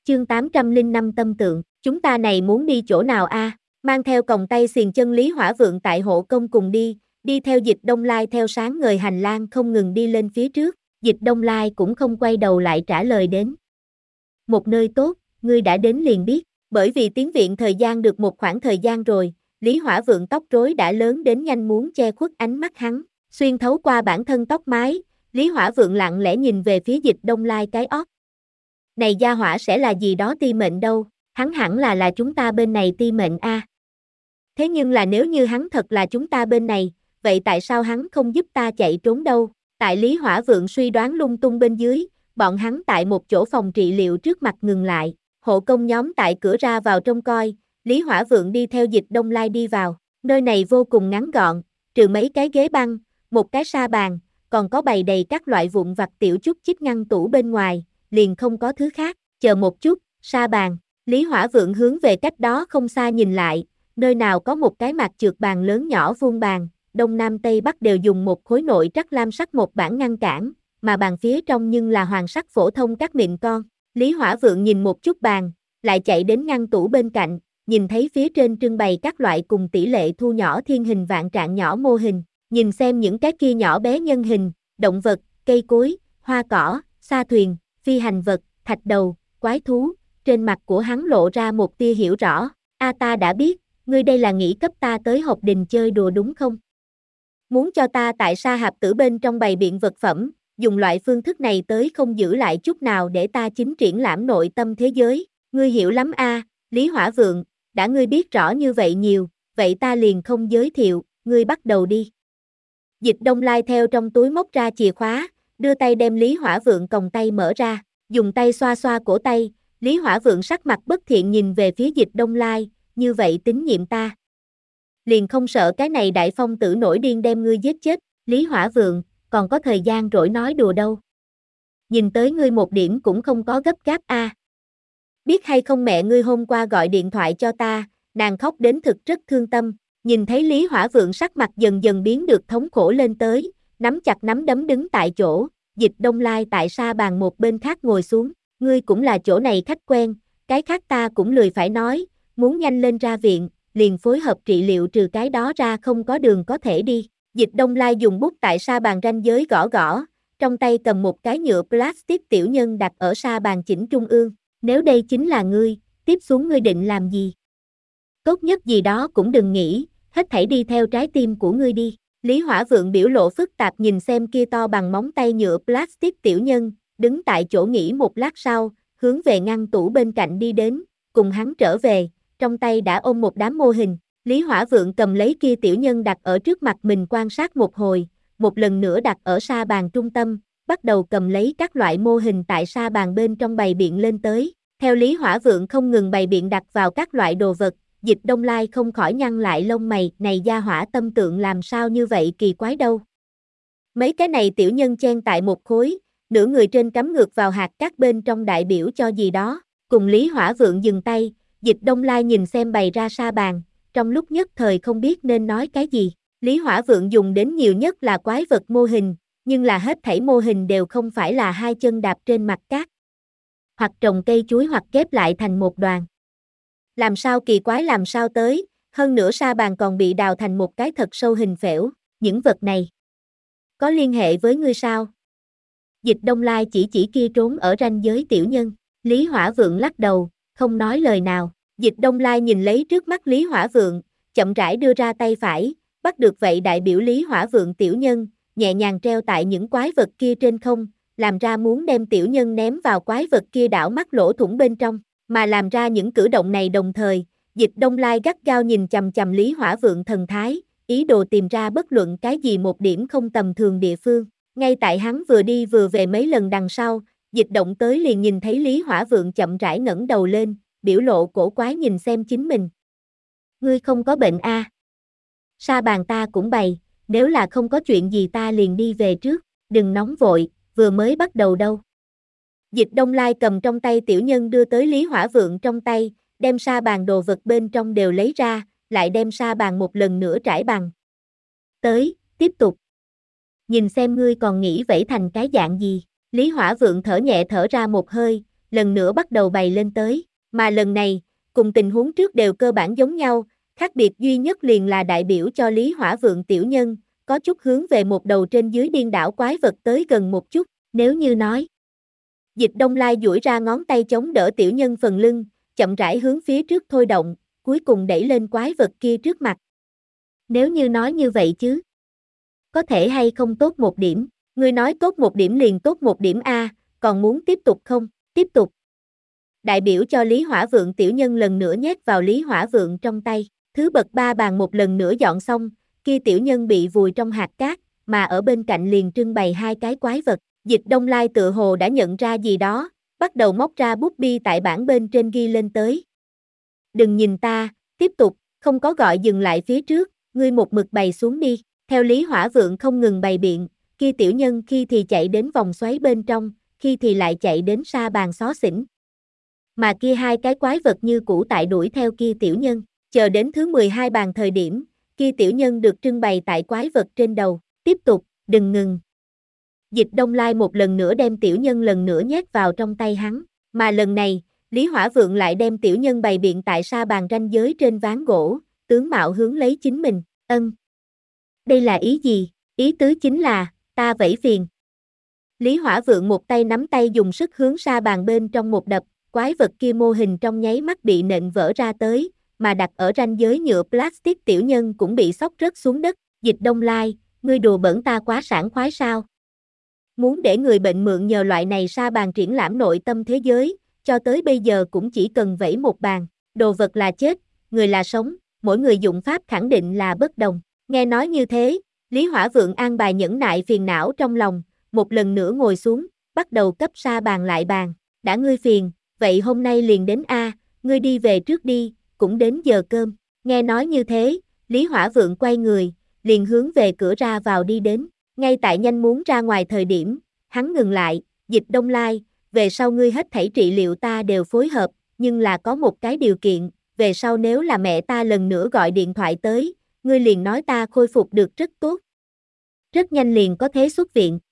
Chương 805 tâm tượng, chúng ta này muốn đi chỗ nào a? Mang theo còng tay xiềng chân Lý Hỏa Vượng tại hộ công cùng đi theo Dịch Đông Lai theo sáng ngời hành lang không ngừng đi lên phía trước, Dịch Đông Lai cũng không quay đầu lại trả lời đến. Một nơi tốt, ngươi đã đến liền biết, bởi vì tiến viện thời gian được một khoảng thời gian rồi, Lý Hỏa Vượng tóc rối đã lớn đến nhanh muốn che khuất ánh mắt hắn, xuyên thấu qua bản thân tóc mái, Lý Hỏa Vượng lặng lẽ nhìn về phía Dịch Đông Lai cái ót. Này gia hỏa sẽ là gì đó ti mệnh đâu, hắn hẳn là chúng ta bên này ti mệnh a. Thế nhưng là nếu như hắn thật là chúng ta bên này, vậy tại sao hắn không giúp ta chạy trốn đâu? Tại Lý Hỏa Vượng suy đoán lung tung bên dưới, bọn hắn tại một chỗ phòng trị liệu trước mặt ngừng lại, hộ công nhóm tại cửa ra vào trông coi, Lý Hỏa Vượng đi theo Dịch Đông Lai đi vào, nơi này vô cùng ngắn gọn, trừ mấy cái ghế băng, một cái sa bàn, còn có bày đầy các loại vụn vặt tiểu chút chích ngăn tủ bên ngoài, liền không có thứ khác, chờ một chút, sa bàn, Lý Hỏa Vượng hướng về cách đó không xa nhìn lại, nơi nào có một cái mặt trượt bàn lớn nhỏ vuông bàn, đông nam tây bắc đều dùng một khối nội trắc lam sắc một bảng ngăn cản, mà bàn phía trong nhưng là hoàng sắc phổ thông các miệng con, Lý Hỏa Vượng nhìn một chút bàn, lại chạy đến ngăn tủ bên cạnh, nhìn thấy phía trên trưng bày các loại cùng tỷ lệ thu nhỏ thiên hình vạn trạng nhỏ mô hình, nhìn xem những cái kia nhỏ bé nhân hình, động vật, cây cối, hoa cỏ, sa thuyền, phi hành vật, thạch đầu, quái thú, trên mặt của hắn lộ ra một tia hiểu rõ, ta đã biết, ngươi đây là nghĩ cấp ta tới Hộp Đình chơi đùa đúng không? Muốn cho ta tại Sa Hạp Tử bên trong bày biện vật phẩm, dùng loại phương thức này tới không giữ lại chút nào để ta chính triển lãm nội tâm thế giới, ngươi hiểu lắm a, Lý Hỏa Vượng, đã ngươi biết rõ như vậy nhiều, vậy ta liền không giới thiệu, ngươi bắt đầu đi. Dịch Đông Lai theo trong túi móc ra chìa khóa, đưa tay đem Lý Hỏa Vượng còng tay mở ra, dùng tay xoa xoa cổ tay, Lý Hỏa Vượng sắc mặt bất thiện nhìn về phía Dịch Đông Lai, như vậy tín nhiệm ta. Liền không sợ cái này đại phong tử nổi điên đem ngươi giết chết, Lý Hỏa Vượng, còn có thời gian rỗi nói đùa đâu. Nhìn tới ngươi một điểm cũng không có gấp gáp a. Biết hay không mẹ ngươi hôm qua gọi điện thoại cho ta, nàng khóc đến thực rất thương tâm, nhìn thấy Lý Hỏa Vượng sắc mặt dần dần biến được thống khổ lên tới, nắm chặt nắm đấm đứng tại chỗ, Dịch Đông Lai tại sa bàn một bên khác ngồi xuống, ngươi cũng là chỗ này khách quen, cái khác ta cũng lười phải nói, muốn nhanh lên ra viện, liền phối hợp trị liệu trừ cái đó ra không có đường có thể đi. Dịch Đông Lai dùng bút tại sa bàn ranh giới gõ gõ, trong tay cầm một cái nhựa plastic tiểu nhân đặt ở sa bàn chỉnh trung ương, nếu đây chính là ngươi, tiếp xuống ngươi định làm gì? Tốt nhất gì đó cũng đừng nghĩ, hết thảy đi theo trái tim của ngươi đi. Lý Hỏa Vượng biểu lộ phức tạp nhìn xem kia to bằng móng tay nhựa plastic tiểu nhân, đứng tại chỗ nghỉ một lát sau, hướng về ngăn tủ bên cạnh đi đến, cùng hắn trở về, trong tay đã ôm một đám mô hình. Lý Hỏa Vượng cầm lấy kia tiểu nhân đặt ở trước mặt mình quan sát một hồi, một lần nữa đặt ở sa bàn trung tâm, bắt đầu cầm lấy các loại mô hình tại sa bàn bên trong bày biện lên tới. Theo Lý Hỏa Vượng không ngừng bày biện đặt vào các loại đồ vật, Dịch Đông Lai không khỏi nhăn lại lông mày, này gia hỏa tâm tượng làm sao như vậy kỳ quái đâu. Mấy cái này tiểu nhân chen tại một khối, nửa người trên cắm ngược vào hạt cát bên trong đại biểu cho gì đó, cùng Lý Hỏa Vượng dừng tay, Dịch Đông Lai nhìn xem bày ra sa bàn, trong lúc nhất thời không biết nên nói cái gì, Lý Hỏa Vượng dùng đến nhiều nhất là quái vật mô hình, nhưng là hết thảy mô hình đều không phải là hai chân đạp trên mặt cát, hoặc trồng cây chuối hoặc ghép lại thành một đoàn. Làm sao kỳ quái làm sao tới, hơn nữa sa bàn còn bị đào thành một cái thật sâu hình phễu, những vật này có liên hệ với ngươi sao? Dịch Đông Lai chỉ kia trốn ở ranh giới tiểu nhân, Lý Hỏa Vượng lắc đầu, không nói lời nào, Dịch Đông Lai nhìn lấy trước mắt Lý Hỏa Vượng, chậm rãi đưa ra tay phải, bắt được vậy đại biểu Lý Hỏa Vượng tiểu nhân, nhẹ nhàng treo tại những quái vật kia trên không, làm ra muốn đem tiểu nhân ném vào quái vật kia đảo mắt lỗ thủng bên trong, mà làm ra những cử động này đồng thời, Dịch Đông Lai gắt gao nhìn chằm chằm Lý Hỏa Vượng thần thái, ý đồ tìm ra bất luận cái gì một điểm không tầm thường địa phương. Ngay tại hắn vừa đi vừa về mấy lần đằng sau, Dịch động tới liền nhìn thấy Lý Hỏa Vượng chậm rãi ngẩng đầu lên, biểu lộ cổ quái nhìn xem chính mình. Ngươi không có bệnh a? Sa bàn ta cũng bày, nếu là không có chuyện gì ta liền đi về trước, đừng nóng vội, vừa mới bắt đầu đâu. Dịch Đông Lai cầm trong tay tiểu nhân đưa tới Lý Hỏa Vượng trong tay, đem sa bàn đồ vật bên trong đều lấy ra, lại đem sa bàn một lần nữa trải bằng. Tới, tiếp tục. Nhìn xem ngươi còn nghĩ vẫy thành cái dạng gì, Lý Hỏa Vượng thở nhẹ thở ra một hơi, lần nữa bắt đầu bày lên tới, mà lần này, cùng tình huống trước đều cơ bản giống nhau, khác biệt duy nhất liền là đại biểu cho Lý Hỏa Vượng tiểu nhân, có chút hướng về một đầu trên dưới điên đảo quái vật tới gần một chút, nếu như nói. Dịch Đông Lai duỗi ra ngón tay chống đỡ tiểu nhân phần lưng, chậm rãi hướng phía trước thôi động, cuối cùng đẩy lên quái vật kia trước mặt. Nếu như nói như vậy chứ, có thể hay không tốt một điểm, ngươi nói tốt một điểm liền tốt một điểm a, còn muốn tiếp tục không? Tiếp tục. Đại biểu cho Lý Hỏa Vượng tiểu nhân lần nữa nhét vào Lý Hỏa Vượng trong tay, thứ bậc 3 bàn một lần nữa dọn xong, kia tiểu nhân bị vùi trong hạt cát, mà ở bên cạnh liền trưng bày hai cái quái vật. Dịch Đông Lai tựa hồ đã nhận ra gì đó, bắt đầu móc ra bút bi tại bảng bên trên ghi lên tới. Đừng nhìn ta, tiếp tục, không có gọi dừng lại phía trước, ngươi một mực bày xuống đi. Theo Lý Hỏa Vượng không ngừng bày biện, kia tiểu nhân khi thì chạy đến vòng xoáy bên trong, khi thì lại chạy đến sa bàn xó xỉnh. Mà kia hai cái quái vật như cũ tại đuổi theo kia tiểu nhân, chờ đến thứ 12 bàn thời điểm, kia tiểu nhân được trưng bày tại quái vật trên đầu, tiếp tục, đừng ngừng. Dịch Đông Lai một lần nữa đem tiểu nhân lần nữa nhét vào trong tay hắn, mà lần này, Lý Hỏa Vượng lại đem tiểu nhân bày biện tại sa bàn ranh giới trên ván gỗ, tướng mạo hướng lấy chính mình, Đây là ý gì? Ý tứ chính là, ta vẫy phiền. Lý Hỏa Vượng một tay nắm tay dùng sức hướng sa bàn bên trong một đập, quái vật kia mô hình trong nháy mắt bị nện vỡ ra tới, mà đặt ở ranh giới nhựa plastic tiểu nhân cũng bị xóc rớt xuống đất. Dịch Đông Lai, ngươi đùa bỡn ta quá sảng khoái sao? Muốn để người bệnh mượn nhờ loại này sa bàn triển lãm nội tâm thế giới, cho tới bây giờ cũng chỉ cần vẫy một bàn, đồ vật là chết, người là sống, mỗi người dụng pháp khẳng định là bất đồng. Nghe nói như thế, Lý Hỏa Vượng an bài nhẫn nại phiền não trong lòng, một lần nữa ngồi xuống, bắt đầu cấp sa bàn lại bàn, đã ngươi phiền, vậy hôm nay liền đến a, ngươi đi về trước đi, cũng đến giờ cơm. Nghe nói như thế, Lý Hỏa Vượng quay người, liền hướng về cửa ra vào đi đến, ngay tại nhanh muốn ra ngoài thời điểm, hắn ngừng lại, Dịch Đông Lai, về sau ngươi hết thảy trị liệu ta đều phối hợp, nhưng là có một cái điều kiện, về sau nếu là mẹ ta lần nữa gọi điện thoại tới, ngươi liền nói ta khôi phục được rất tốt. Rất nhanh liền có thể xuất viện,